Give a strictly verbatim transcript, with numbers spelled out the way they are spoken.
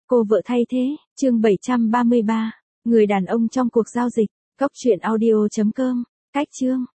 Cô vợ thay thế, chương bảy trăm ba mươi ba. Người đàn ông trong cuộc giao dịch. Cốc truyện audio chấm com. Cách chương.